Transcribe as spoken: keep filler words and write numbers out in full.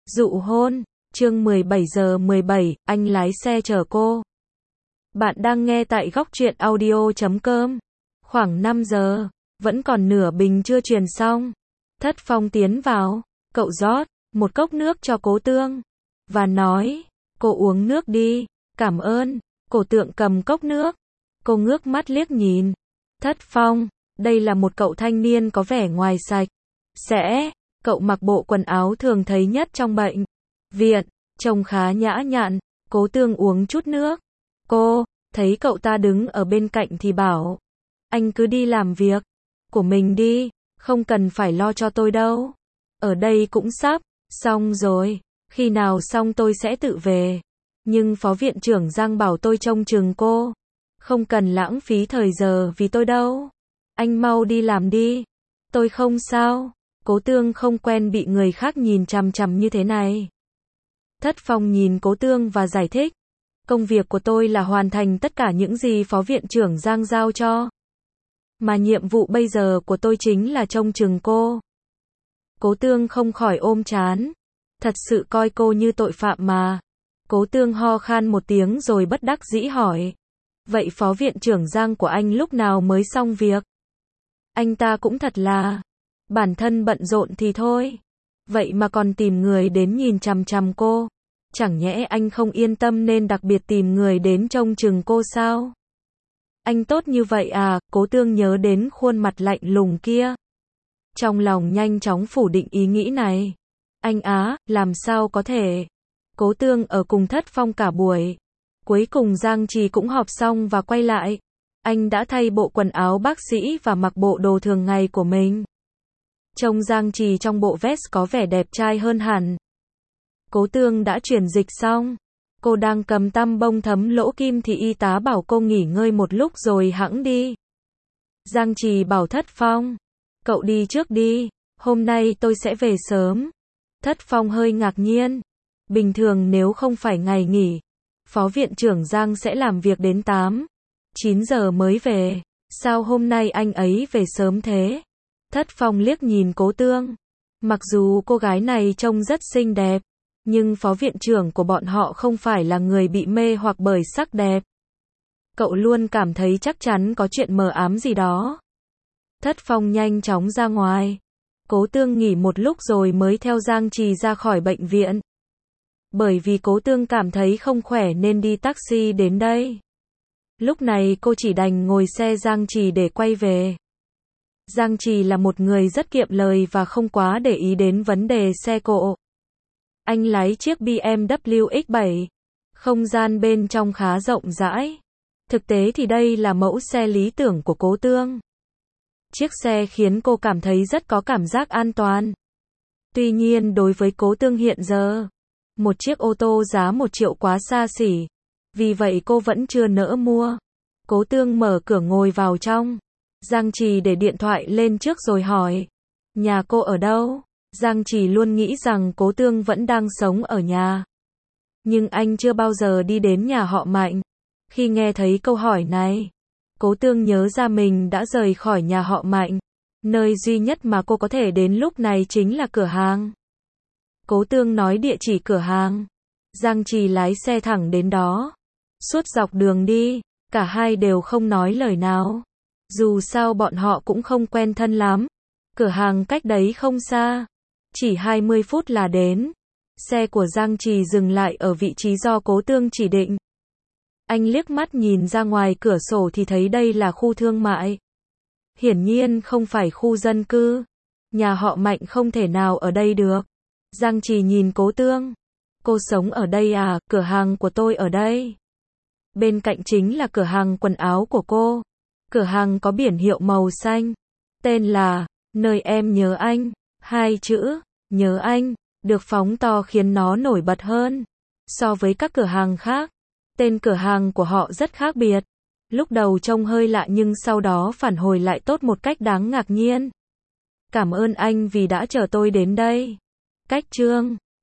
Dụ hôn, chương mười bảy giờ mười bảy, anh lái xe chở cô. Bạn đang nghe tại góc truyện audio chấm com. Khoảng năm giờ, vẫn còn nửa bình chưa truyền xong. Thất Phong tiến vào, cậu rót một cốc nước cho Cố Tương và nói, cô uống nước đi, cảm ơn. Cổ Tượng cầm cốc nước, cô ngước mắt liếc nhìn. Thất Phong, đây là một cậu thanh niên có vẻ ngoài sạch sẽ, cậu mặc bộ quần áo thường thấy nhất trong bệnh viện, trông khá nhã nhặn. Cố Tương uống chút nước. Cô thấy cậu ta đứng ở bên cạnh thì bảo, anh cứ đi làm việc của mình đi, không cần phải lo cho tôi đâu. Ở đây cũng sắp xong rồi, khi nào xong tôi sẽ tự về. Nhưng phó viện trưởng Giang bảo tôi trông chừng cô, không cần lãng phí thời giờ vì tôi đâu. Anh mau đi làm đi, tôi không sao. Cố Tương không quen bị người khác nhìn chằm chằm như thế này. Thất Phong nhìn Cố Tương và giải thích, công việc của tôi là hoàn thành tất cả những gì phó viện trưởng Giang giao cho. Mà nhiệm vụ bây giờ của tôi chính là trông chừng cô. Cố Tương không khỏi ôm trán, thật sự coi cô như tội phạm mà. Cố Tương ho khan một tiếng rồi bất đắc dĩ hỏi, vậy phó viện trưởng Giang của anh lúc nào mới xong việc? Anh ta cũng thật là, bản thân bận rộn thì thôi, vậy mà còn tìm người đến nhìn chằm chằm cô. Chẳng nhẽ anh không yên tâm nên đặc biệt tìm người đến trông chừng cô sao? Anh tốt như vậy à? Cố Tương nhớ đến khuôn mặt lạnh lùng kia, trong lòng nhanh chóng phủ định ý nghĩ này. Anh á, làm sao có thể? Cố Tương ở cùng Thất Phong cả buổi. Cuối cùng Giang Trì cũng họp xong và quay lại. Anh đã thay bộ quần áo bác sĩ và mặc bộ đồ thường ngày của mình. Trông Giang Trì trong bộ vest có vẻ đẹp trai hơn hẳn. Cố Tương đã chuyển dịch xong. Cô đang cầm tăm bông thấm lỗ kim thì y tá bảo cô nghỉ ngơi một lúc rồi hẵng đi. Giang Trì bảo Thất Phong, cậu đi trước đi, hôm nay tôi sẽ về sớm. Thất Phong hơi ngạc nhiên. Bình thường nếu không phải ngày nghỉ, phó viện trưởng Giang sẽ làm việc đến tám, chín giờ mới về. Sao hôm nay anh ấy về sớm thế? Thất Phong liếc nhìn Cố Tương. Mặc dù cô gái này trông rất xinh đẹp, nhưng phó viện trưởng của bọn họ không phải là người bị mê hoặc bởi sắc đẹp. Cậu luôn cảm thấy chắc chắn có chuyện mờ ám gì đó. Thất Phong nhanh chóng ra ngoài. Cố Tương nghỉ một lúc rồi mới theo Giang Trì ra khỏi bệnh viện. Bởi vì Cố Tương cảm thấy không khỏe nên đi taxi đến đây. Lúc này cô chỉ đành ngồi xe Giang Trì để quay về. Giang Trì là một người rất kiệm lời và không quá để ý đến vấn đề xe cộ. Anh lái chiếc bê em vê X bảy. Không gian bên trong khá rộng rãi. Thực tế thì đây là mẫu xe lý tưởng của Cố Tương. Chiếc xe khiến cô cảm thấy rất có cảm giác an toàn. Tuy nhiên đối với Cố Tương hiện giờ, một chiếc ô tô giá một triệu quá xa xỉ. Vì vậy cô vẫn chưa nỡ mua. Cố Tương mở cửa ngồi vào trong. Giang Trì để điện thoại lên trước rồi hỏi, nhà cô ở đâu? Giang Trì luôn nghĩ rằng Cố Tương vẫn đang sống ở nhà. Nhưng anh chưa bao giờ đi đến nhà họ Mạnh. Khi nghe thấy câu hỏi này, Cố Tương nhớ ra mình đã rời khỏi nhà họ Mạnh. Nơi duy nhất mà cô có thể đến lúc này chính là cửa hàng. Cố Tương nói địa chỉ cửa hàng. Giang Trì lái xe thẳng đến đó. Suốt dọc đường đi, cả hai đều không nói lời nào. Dù sao bọn họ cũng không quen thân lắm. Cửa hàng cách đấy không xa, chỉ hai mươi phút là đến. Xe của Giang Trì dừng lại ở vị trí do Cố Tương chỉ định. Anh liếc mắt nhìn ra ngoài cửa sổ thì thấy đây là khu thương mại. Hiển nhiên không phải khu dân cư. Nhà họ Mạnh không thể nào ở đây được. Giang Trì nhìn Cố Tương. Cô sống ở đây à? Cửa hàng của tôi ở đây. Bên cạnh chính là cửa hàng quần áo của cô. Cửa hàng có biển hiệu màu xanh. Tên là, nơi em nhớ anh. Hai chữ, nhớ anh, được phóng to khiến nó nổi bật hơn. So với các cửa hàng khác, tên cửa hàng của họ rất khác biệt. Lúc đầu trông hơi lạ nhưng sau đó phản hồi lại tốt một cách đáng ngạc nhiên. Cảm ơn anh vì đã chở tôi đến đây. Cách chương